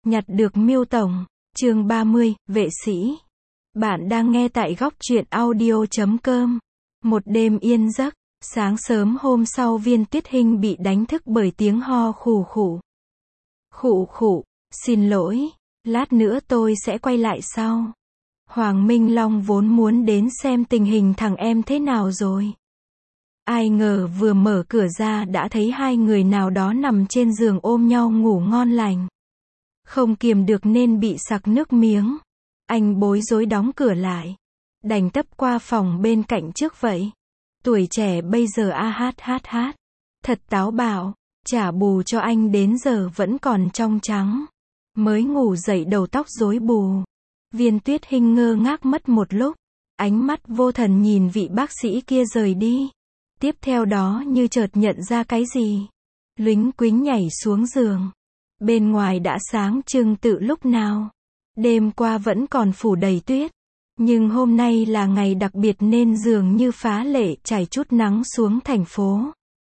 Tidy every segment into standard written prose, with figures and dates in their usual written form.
Nhặt được Miêu Tổng. Chương 30, vệ sĩ. Bạn đang nghe tại góc truyện audio.com. Một đêm yên giấc, sáng sớm hôm sau Viên Tuyết Hinh bị đánh thức bởi tiếng ho khủ khủ. Khủ khủ, xin lỗi, lát nữa tôi sẽ quay lại sau. Hoàng Minh Long vốn muốn đến xem tình hình thằng em thế nào rồi. Ai ngờ vừa mở cửa ra đã thấy hai người nào đó nằm trên giường ôm nhau ngủ ngon lành. Không kiềm được nên bị sặc nước miếng. Anh bối rối đóng cửa lại. Đành tấp qua phòng bên cạnh trước vậy. Tuổi trẻ bây giờ hát. Thật táo bạo, trả bù cho anh đến giờ vẫn còn trong trắng. Mới ngủ dậy đầu tóc rối bù. Viên Tuyết Hinh ngơ ngác mất một lúc. Ánh mắt vô thần nhìn vị bác sĩ kia rời đi. Tiếp theo đó như chợt nhận ra cái gì. Luính quính nhảy xuống giường. Bên ngoài đã sáng trưng tự lúc nào. Đêm qua vẫn còn phủ đầy tuyết. Nhưng hôm nay là ngày đặc biệt nên dường như phá lệ trải chút nắng xuống thành phố.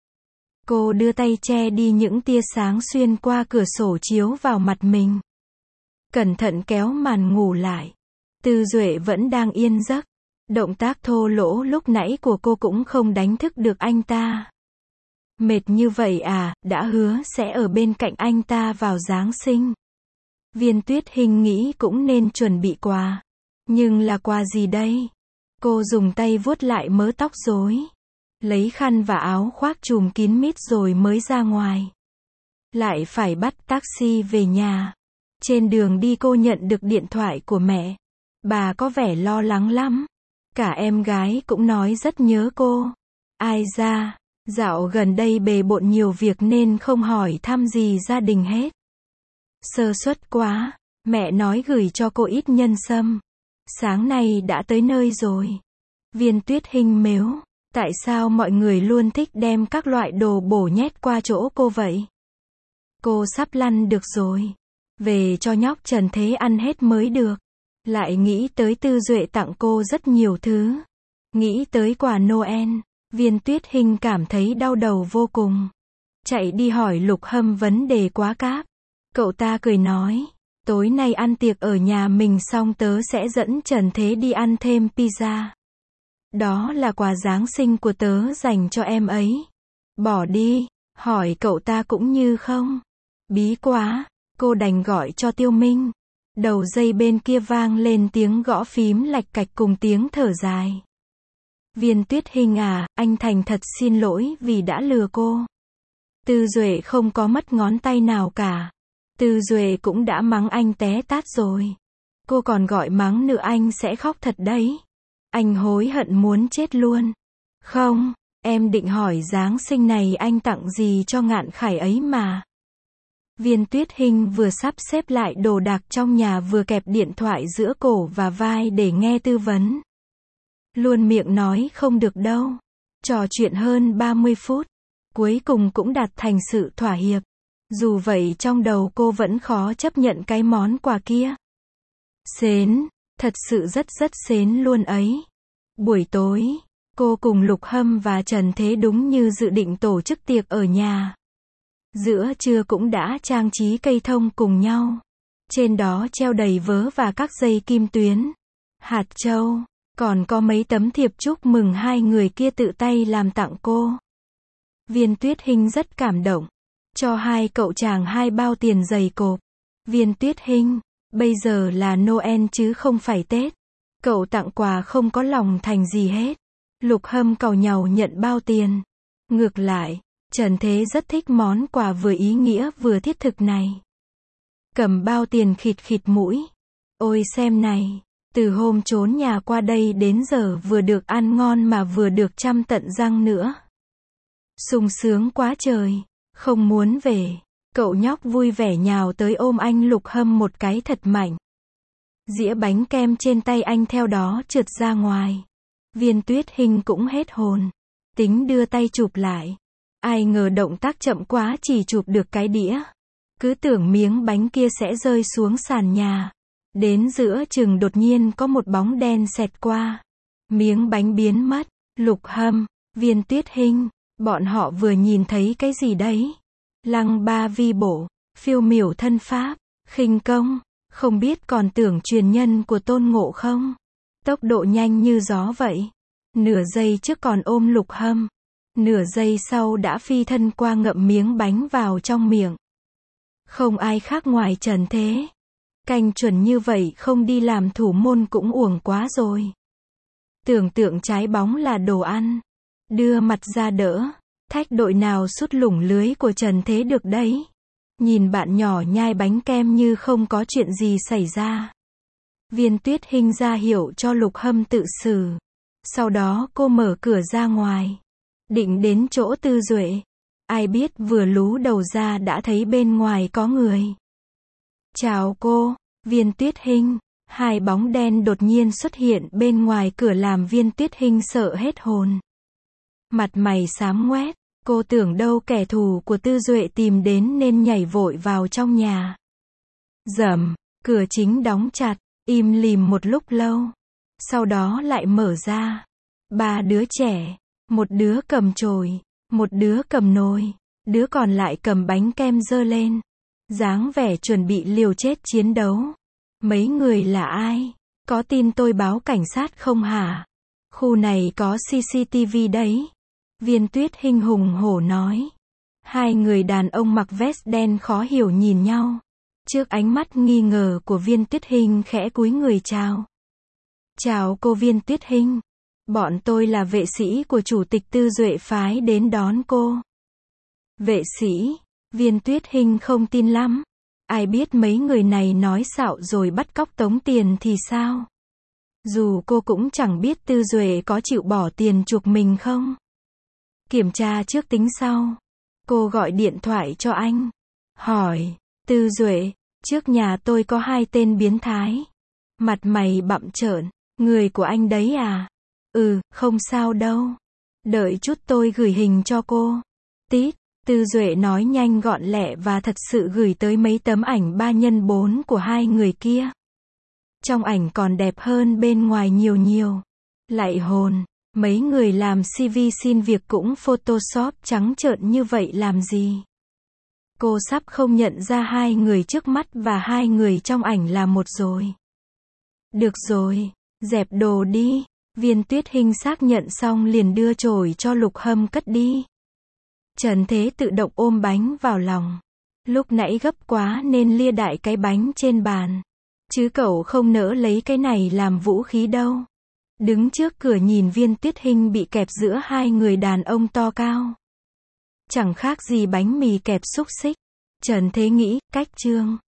Cô đưa tay che đi những tia sáng xuyên qua cửa sổ chiếu vào mặt mình. Cẩn thận kéo màn ngủ lại. Tư Duệ vẫn đang yên giấc. Động tác thô lỗ lúc nãy của cô cũng không đánh thức được anh ta. Mệt như vậy à, đã hứa sẽ ở bên cạnh anh ta vào Giáng sinh. Viên Tuyết Hinh nghĩ cũng nên chuẩn bị quà. Nhưng là quà gì đây? Cô dùng tay vuốt lại mớ tóc rối. Lấy khăn và áo khoác trùm kín mít rồi mới ra ngoài. Lại phải bắt taxi về nhà. Trên đường đi cô nhận được điện thoại của mẹ. Bà có vẻ lo lắng lắm. Cả em gái cũng nói rất nhớ cô. Ai ra, dạo gần đây bề bộn nhiều việc nên không hỏi thăm gì gia đình hết. Sơ suất quá, mẹ nói gửi cho cô ít nhân sâm. Sáng nay đã tới nơi rồi. Viên Tuyết Hinh mếu, tại sao mọi người luôn thích đem các loại đồ bổ nhét qua chỗ cô vậy? Cô sắp lăn được rồi. Về cho nhóc Trần Thế ăn hết mới được. Lại nghĩ tới Tư Duệ tặng cô rất nhiều thứ. Nghĩ tới quà Noel, Viên Tuyết Hinh cảm thấy đau đầu vô cùng. Chạy đi hỏi Lục Hâm vấn đề quá cáp. Cậu ta cười nói, tối nay ăn tiệc ở nhà mình xong tớ sẽ dẫn Trần Thế đi ăn thêm pizza. Đó là quà Giáng sinh của tớ dành cho em ấy. Bỏ đi, hỏi cậu ta cũng như không. Bí quá, cô đành gọi cho Tiêu Minh. Đầu dây bên kia vang lên tiếng gõ phím lạch cạch cùng tiếng thở dài. Viên Tuyết Hinh à, anh thành thật xin lỗi vì đã lừa cô. Tư Duệ không có mất ngón tay nào cả. Tư Duệ cũng đã mắng anh té tát rồi. Cô còn gọi mắng nữa anh sẽ khóc thật đấy. Anh hối hận muốn chết luôn. Không, em định hỏi Giáng sinh này anh tặng gì cho Ngạn Khải ấy mà. Viên Tuyết Hinh vừa sắp xếp lại đồ đạc trong nhà vừa kẹp điện thoại giữa cổ và vai để nghe tư vấn. Luôn miệng nói không được đâu. Trò chuyện hơn 30 phút. Cuối cùng cũng đạt thành sự thỏa hiệp. Dù vậy trong đầu cô vẫn khó chấp nhận cái món quà kia. Sến, thật sự rất sến luôn ấy. Buổi tối, cô cùng Lục Hâm và Trần Thế đúng như dự định tổ chức tiệc ở nhà. Giữa trưa cũng đã trang trí cây thông cùng nhau. Trên đó treo đầy vớ và các dây kim tuyến, hạt châu, còn có mấy tấm thiệp chúc mừng hai người kia tự tay làm tặng cô. Viên Tuyết Hinh rất cảm động. Cho hai cậu chàng 2 bao tiền giày cộp. Viên Tuyết Hinh, bây giờ là Noel chứ không phải Tết. Cậu tặng quà không có lòng thành gì hết. Lục Hâm càu nhàu nhận bao tiền. Ngược lại, Trần Thế rất thích món quà vừa ý nghĩa vừa thiết thực này. Cầm bao tiền khịt mũi. Ôi xem này, từ hôm trốn nhà qua đây đến giờ vừa được ăn ngon mà vừa được chăm tận răng nữa. Sung sướng quá trời, không muốn về. Cậu nhóc vui vẻ nhào tới ôm anh Lục Hâm một cái thật mạnh. Dĩa bánh kem trên tay anh theo đó trượt ra ngoài. Viên Tuyết Hinh cũng hết hồn. Tính đưa tay chụp lại. Ai ngờ động tác chậm quá chỉ chụp được cái đĩa. Cứ tưởng miếng bánh kia sẽ rơi xuống sàn nhà. Đến giữa chừng đột nhiên có một bóng đen xẹt qua. Miếng bánh biến mất. Lục Hâm, Viên Tuyết Hinh, bọn họ vừa nhìn thấy cái gì đấy? Lăng Ba Vi Bộ, phiêu miểu thân pháp, khinh công, không biết còn tưởng truyền nhân của Tôn Ngộ không. Tốc độ nhanh như gió vậy. Nửa giây trước còn ôm Lục Hâm. Nửa giây sau đã phi thân qua ngậm miếng bánh vào trong miệng. Không ai khác ngoài Trần Thế. Canh chuẩn như vậy không đi làm thủ môn cũng uổng quá rồi. Tưởng tượng trái bóng là đồ ăn. Đưa mặt ra đỡ. Thách đội nào sút lủng lưới của Trần Thế được đấy. Nhìn bạn nhỏ nhai bánh kem như không có chuyện gì xảy ra. Viên Tuyết Hinh ra hiệu cho Lục Hâm tự xử. Sau đó cô mở cửa ra ngoài. Định đến chỗ Tư Duệ. Ai biết vừa lú đầu ra đã thấy bên ngoài có người. Chào cô, Viên Tuyết Hinh. Hai bóng đen đột nhiên xuất hiện bên ngoài cửa làm Viên Tuyết Hinh sợ hết hồn. Mặt mày xám ngoét. Cô tưởng đâu kẻ thù của Tư Duệ tìm đến nên nhảy vội vào trong nhà. Rầm, cửa chính đóng chặt, im lìm một lúc lâu. Sau đó lại mở ra. Ba đứa trẻ, một đứa cầm chổi, một đứa cầm nồi, đứa còn lại cầm bánh kem giơ lên. Dáng vẻ chuẩn bị liều chết chiến đấu. Mấy người là ai? Có tin tôi báo cảnh sát không hả? Khu này có CCTV đấy. Viên Tuyết Hinh hùng hổ nói. Hai người đàn ông mặc vest đen khó hiểu nhìn nhau. Trước ánh mắt nghi ngờ của Viên Tuyết Hinh khẽ cúi người chào. Chào cô Viên Tuyết Hinh. Bọn tôi là vệ sĩ của Chủ tịch Tư Duệ phái đến đón cô. Vệ sĩ? Viên Tuyết Hinh không tin lắm. Ai biết mấy người này nói xạo rồi bắt cóc tống tiền thì sao? Dù cô cũng chẳng biết Tư Duệ có chịu bỏ tiền chuộc mình không. Kiểm tra trước tính sau. Cô gọi điện thoại cho anh. Hỏi, Tư Duệ, trước nhà tôi có hai tên biến thái. Mặt mày bặm trợn, người của anh đấy à? Không sao đâu. Đợi chút tôi gửi hình cho cô. Tít, Tư Duệ nói nhanh gọn lẹ và thật sự gửi tới mấy tấm ảnh 3x4 của hai người kia. Trong ảnh còn đẹp hơn bên ngoài nhiều nhiều. Lại hồn. Mấy người làm CV xin việc cũng Photoshop trắng trợn như vậy làm gì? Cô sắp không nhận ra hai người trước mắt và hai người trong ảnh là một rồi. Được rồi, dẹp đồ đi. Viên Tuyết Hinh xác nhận xong liền đưa chổi cho Lục Hâm cất đi. Trần Thế tự động ôm bánh vào lòng. Lúc nãy gấp quá nên lia đại cái bánh trên bàn. Chứ cậu không nỡ lấy cái này làm vũ khí đâu. Đứng trước cửa nhìn Viên Tuyết Hinh bị kẹp giữa hai người đàn ông to cao. Chẳng khác gì bánh mì kẹp xúc xích. Trần Thế nghĩ, cách chương.